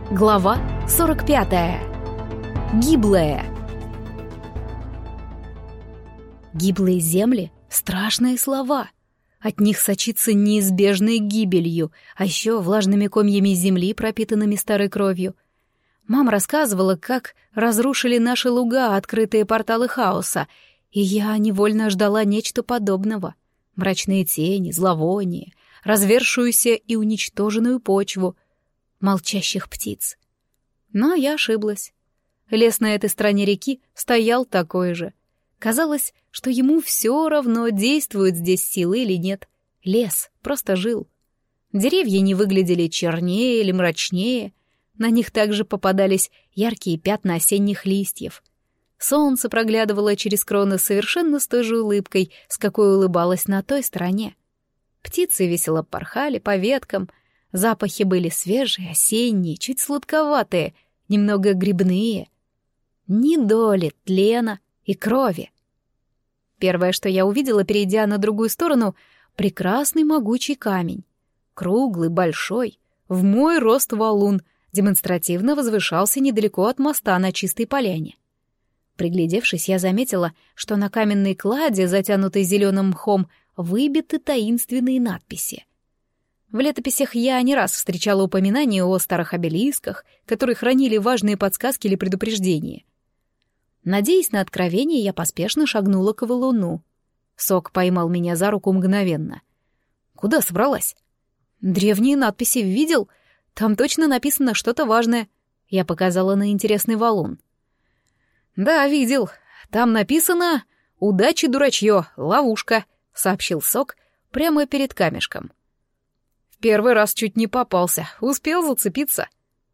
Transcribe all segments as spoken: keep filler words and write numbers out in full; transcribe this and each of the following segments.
Глава сорок пятая. Гиблая. Гиблые земли — страшные слова. От них сочится неизбежной гибелью, а еще влажными комьями земли, пропитанными старой кровью. Мама рассказывала, как разрушили наши луга открытые порталы хаоса, и я невольно ждала нечто подобного. Мрачные тени, зловоние, развершуюся и уничтоженную почву, молчащих птиц. Но я ошиблась. Лес на этой стороне реки стоял такой же. Казалось, что ему все равно, действуют здесь силы или нет. Лес просто жил. Деревья не выглядели чернее или мрачнее. На них также попадались яркие пятна осенних листьев. Солнце проглядывало через кроны совершенно с той же улыбкой, с какой улыбалось на той стороне. Птицы весело порхали по веткам. Запахи были свежие, осенние, чуть сладковатые, немного грибные. Ни доли тлена и крови. Первое, что я увидела, перейдя на другую сторону, прекрасный могучий камень. Круглый, большой, в мой рост валун, демонстративно возвышался недалеко от моста на чистой поляне. Приглядевшись, я заметила, что на каменной кладе, затянутой зеленым мхом, выбиты таинственные надписи. В летописях я не раз встречала упоминания о старых обелисках, которые хранили важные подсказки или предупреждения. Надеясь на откровение, я поспешно шагнула к валуну. Сок поймал меня за руку мгновенно. «Куда собралась?» «Древние надписи видел? Там точно написано что-то важное». Я показала на интересный валун. «Да, видел. Там написано «Удачи, дурачье, ловушка», — сообщил Сок прямо перед камешком. Первый раз чуть не попался, успел зацепиться.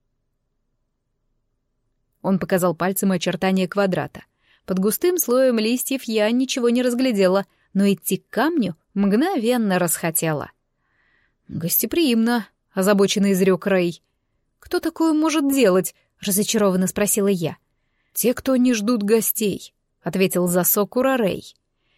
Он показал пальцем очертания квадрата. Под густым слоем листьев я ничего не разглядела, но идти к камню мгновенно расхотела. «Гостеприимно», — озабоченно изрек Рэй. «Кто такое может делать?» — разочарованно спросила я. «Те, кто не ждут гостей», — ответил за Сокура Рэй.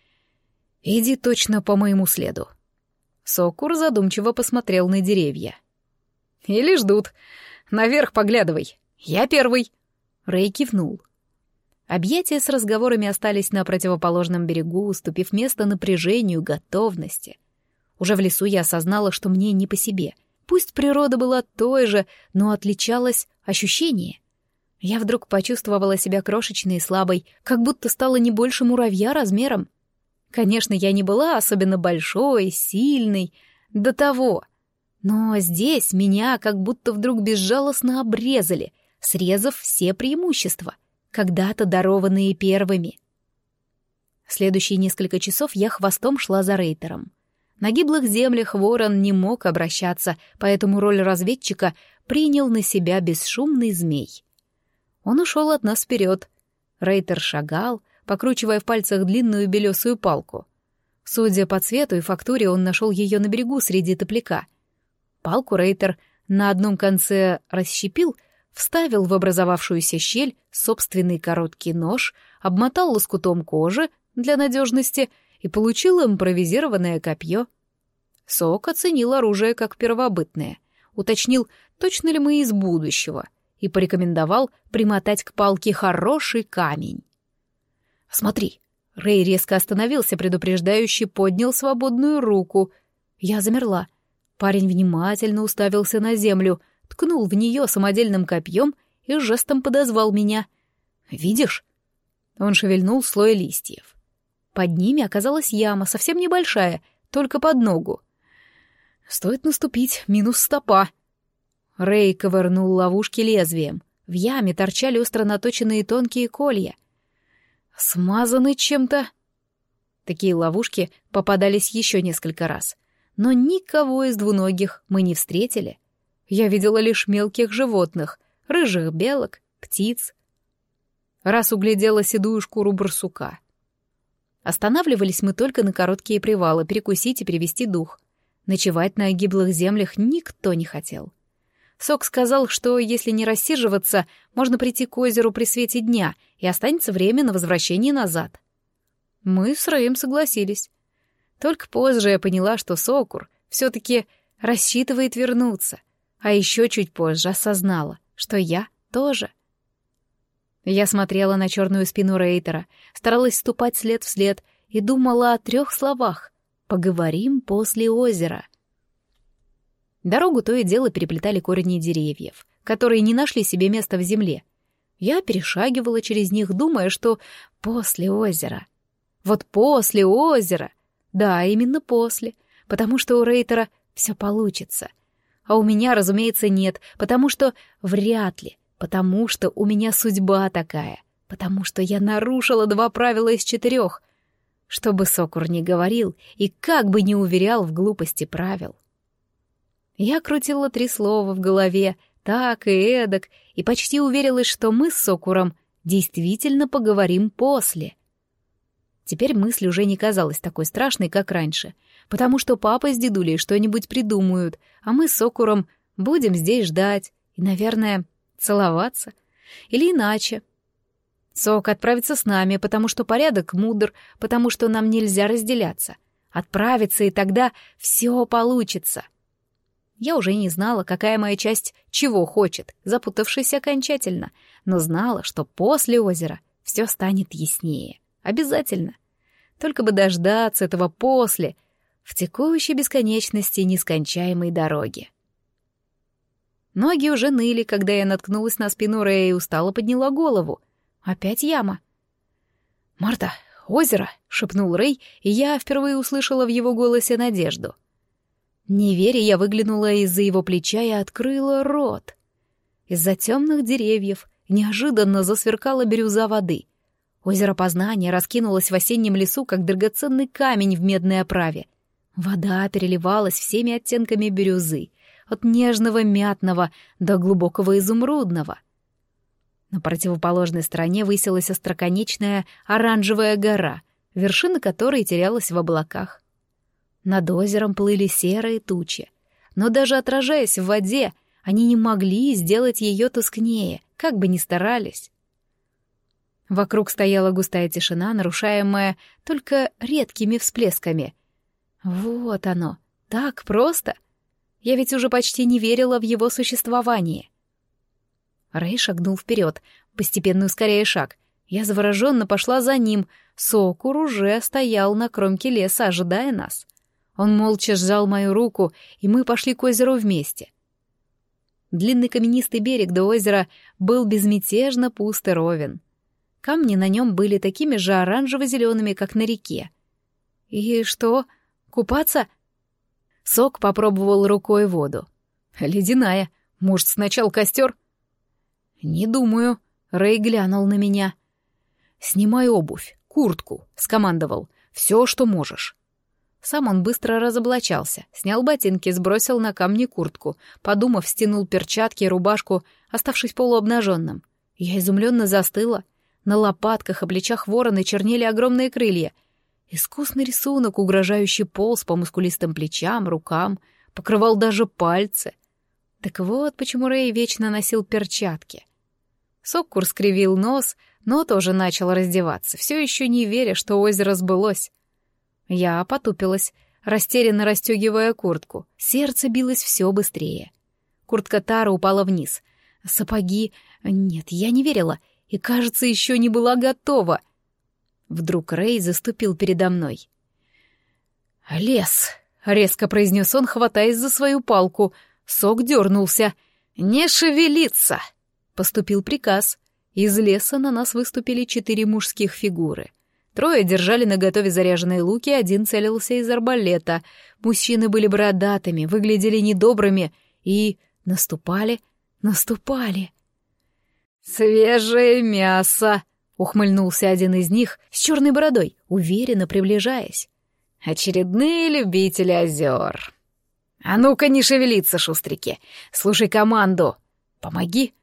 «Иди точно по моему следу». Сокур задумчиво посмотрел на деревья. «Или ждут. Наверх поглядывай. Я первый». Рэй кивнул. Объятия с разговорами остались на противоположном берегу, уступив место напряжению, готовности. Уже в лесу я осознала, что мне не по себе. Пусть природа была той же, но отличалось ощущение. Я вдруг почувствовала себя крошечной и слабой, как будто стала не больше муравья размером. Конечно, я не была особенно большой, сильной, до того. Но здесь меня как будто вдруг безжалостно обрезали, срезав все преимущества, когда-то дарованные первыми. Следующие несколько часов я хвостом шла за Рейтером. На гиблых землях ворон не мог обращаться, поэтому роль разведчика принял на себя бесшумный змей. Он ушел от нас вперед. Рейтер шагал, покручивая в пальцах длинную белесую палку. Судя по цвету и фактуре, он нашел ее на берегу среди топляка. Палку Рейтер на одном конце расщепил, вставил в образовавшуюся щель собственный короткий нож, обмотал лоскутом кожи для надежности и получил импровизированное копье. Сок оценил оружие как первобытное, уточнил, точно ли мы из будущего, и порекомендовал примотать к палке хороший камень. «Смотри!» Рэй резко остановился, предупреждающе поднял свободную руку. Я замерла. Парень внимательно уставился на землю, ткнул в нее самодельным копьем и жестом подозвал меня. «Видишь?» Он шевельнул слой листьев. Под ними оказалась яма, совсем небольшая, только под ногу. «Стоит наступить, минус стопа». Рэй ковырнул ловушки лезвием. В яме торчали остро наточенные тонкие колья. «Смазаны чем-то». Такие ловушки попадались еще несколько раз, но никого из двуногих мы не встретили. Я видела лишь мелких животных, рыжих белок, птиц. Раз углядела седую шкуру барсука. Останавливались мы только на короткие привалы, перекусить и перевести дух. Ночевать на гиблых землях никто не хотел. Сок сказал, что если не рассиживаться, можно прийти к озеру при свете дня, и останется время на возвращение назад. Мы с Рэем согласились. Только позже я поняла, что Сокур все-таки рассчитывает вернуться, а еще чуть позже осознала, что я тоже. Я смотрела на черную спину Рейтера, старалась ступать след в след и думала о трех словах: «Поговорим после озера». Дорогу то и дело переплетали корни деревьев, которые не нашли себе места в земле. Я перешагивала через них, думая, что после озера. Вот после озера. Да, именно после, потому что у Рейтера все получится. А у меня, разумеется, нет, потому что вряд ли, потому что у меня судьба такая, потому что я нарушила два правила из четырех. Что бы Сокур ни говорил и как бы ни уверял в глупости правил. Я крутила три слова в голове, так и эдак, и почти уверилась, что мы с Сокуром действительно поговорим после. Теперь мысль уже не казалась такой страшной, как раньше, потому что папа с дедулей что-нибудь придумают, а мы с Сокуром будем здесь ждать и, наверное, целоваться. Или иначе. Сок отправится с нами, потому что порядок мудр, потому что нам нельзя разделяться. Отправится, и тогда все получится. Я уже не знала, какая моя часть чего хочет, запутавшись окончательно, но знала, что после озера все станет яснее. Обязательно. Только бы дождаться этого после, в текущей бесконечности нескончаемой дороги. Ноги уже ныли, когда я наткнулась на спину Рэя и устало подняла голову. Опять яма. «Марта, озеро!» — шепнул Рэй, и я впервые услышала в его голосе надежду. Не веря, я выглянула из-за его плеча и открыла рот. Из-за темных деревьев неожиданно засверкала бирюза воды. Озеро Познания раскинулось в осеннем лесу, как драгоценный камень в медной оправе. Вода переливалась всеми оттенками бирюзы, от нежного мятного до глубокого изумрудного. На противоположной стороне высилась остроконечная оранжевая гора, вершина которой терялась в облаках. Над озером плыли серые тучи, но даже отражаясь в воде, они не могли сделать ее тускнее, как бы ни старались. Вокруг стояла густая тишина, нарушаемая только редкими всплесками. Вот оно, так просто. Я ведь уже почти не верила в его существование. Рэй шагнул вперед, постепенно ускоряя шаг. Я завороженно пошла за ним. Сокур уже стоял на кромке леса, ожидая нас. Он молча сжал мою руку, и мы пошли к озеру вместе. Длинный каменистый берег до озера был безмятежно пуст и ровен. Камни на нем были такими же оранжево-зелеными, как на реке. «И что, купаться?» Сок попробовал рукой воду. «Ледяная. Может, сначала костер?» «Не думаю», — Рэй глянул на меня. «Снимай обувь, куртку», — скомандовал. «Все, что можешь». Сам он быстро разоблачался, снял ботинки, сбросил на камни куртку, подумав, стянул перчатки и рубашку, оставшись полуобнаженным. Я изумленно застыла. На лопатках и плечах ворона чернели огромные крылья. Искусный рисунок, угрожающий полз по мускулистым плечам, рукам, покрывал даже пальцы. Так вот, почему Рэй вечно носил перчатки. Соккур скривил нос, но тоже начал раздеваться, все еще не веря, что озеро сбылось. Я потупилась, растерянно расстегивая куртку. Сердце билось все быстрее. Куртка Тары упала вниз. Сапоги... Нет, я не верила, и, кажется, еще не была готова. Вдруг Рэй заступил передо мной. «Лес», — резко произнес он, хватаясь за свою палку. Сок дернулся. «Не шевелиться!» — поступил приказ. Из леса на нас выступили четыре мужских фигуры. Трое держали наготове заряженные луки, один целился из арбалета. Мужчины были бородатыми, выглядели недобрыми и наступали, наступали. «Свежее мясо!» — ухмыльнулся один из них с черной бородой, уверенно приближаясь. «Очередные любители озер!» «А ну-ка не шевелиться, шустрики! Слушай команду! Помоги!»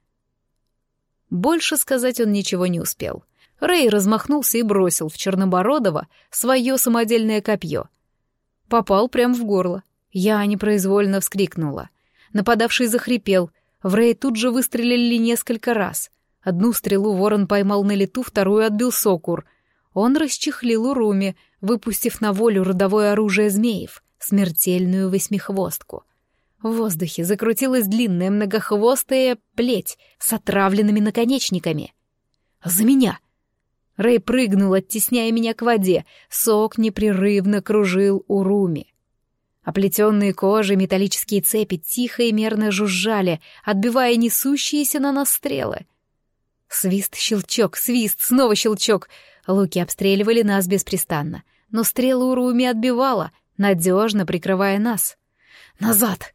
Больше сказать он ничего не успел. Рэй размахнулся и бросил в Чернобородова свое самодельное копье. Попал прямо в горло. Я непроизвольно вскрикнула. Нападавший захрипел. В Рэй тут же выстрелили несколько раз. Одну стрелу ворон поймал на лету, вторую отбил Сокур. Он расчехлил Уруми, выпустив на волю родовое оружие змеев, смертельную восьмихвостку. В воздухе закрутилась длинная многохвостая плеть с отравленными наконечниками. «За меня!» Рэй прыгнул, оттесняя меня к воде. Сок непрерывно кружил у Руми. Оплетенные кожей металлические цепи тихо и мерно жужжали, отбивая несущиеся на нас стрелы. Свист, щелчок, свист, снова щелчок. Луки обстреливали нас беспрестанно, но стрелы у Руми отбивала, надежно прикрывая нас. «Назад!»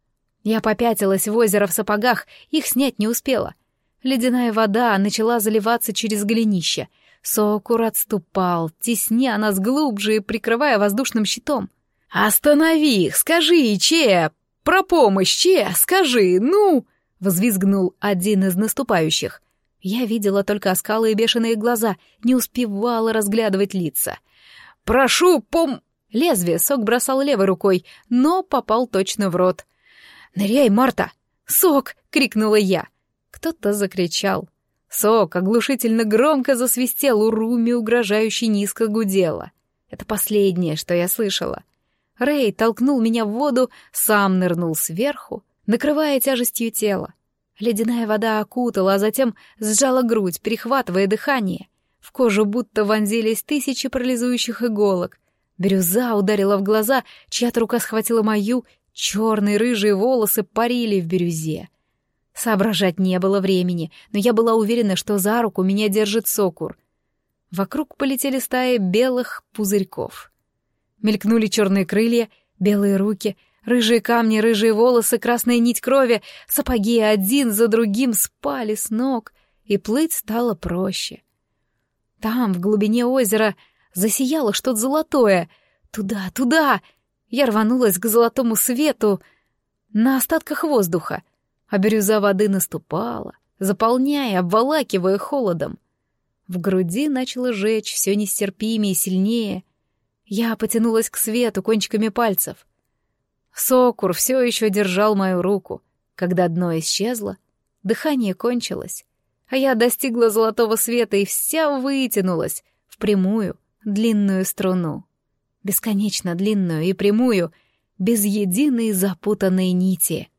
Я попятилась в озеро в сапогах, их снять не успела. Ледяная вода начала заливаться через голенище. Сокур отступал, тесня нас глубже и прикрывая воздушным щитом. «Останови их! Скажи, Че! Про помощь, Че! Скажи, ну!» — взвизгнул один из наступающих. Я видела только оскалы и бешеные глаза, не успевала разглядывать лица. «Прошу, пом...» Лезвие Сок бросал левой рукой, но попал точно в рот. «Ныряй, Марта!» «Сок!» — крикнула я. Кто-то закричал. Сок оглушительно громко засвистел, у Руми угрожающе низко гудела. Это последнее, что я слышала. Рэй толкнул меня в воду, сам нырнул сверху, накрывая тяжестью тела. Ледяная вода окутала, а затем сжала грудь, перехватывая дыхание. В кожу будто вонзились тысячи парализующих иголок. Бирюза ударила в глаза, чья-то рука схватила мою, черные рыжие волосы парили в бирюзе. Соображать не было времени, но я была уверена, что за руку меня держит Сокур. Вокруг полетели стаи белых пузырьков. Мелькнули черные крылья, белые руки, рыжие камни, рыжие волосы, красная нить крови, сапоги один за другим спали с ног, и плыть стало проще. Там, в глубине озера, засияло что-то золотое. Туда, туда! Я рванулась к золотому свету на остатках воздуха, а бирюза воды наступала, заполняя, обволакивая холодом. В груди начало жечь все нестерпимее и сильнее. Я потянулась к свету кончиками пальцев. Сокур все еще держал мою руку. Когда дно исчезло, дыхание кончилось, а я достигла золотого света и вся вытянулась в прямую, длинную струну. Бесконечно длинную и прямую, без единой запутанной нити.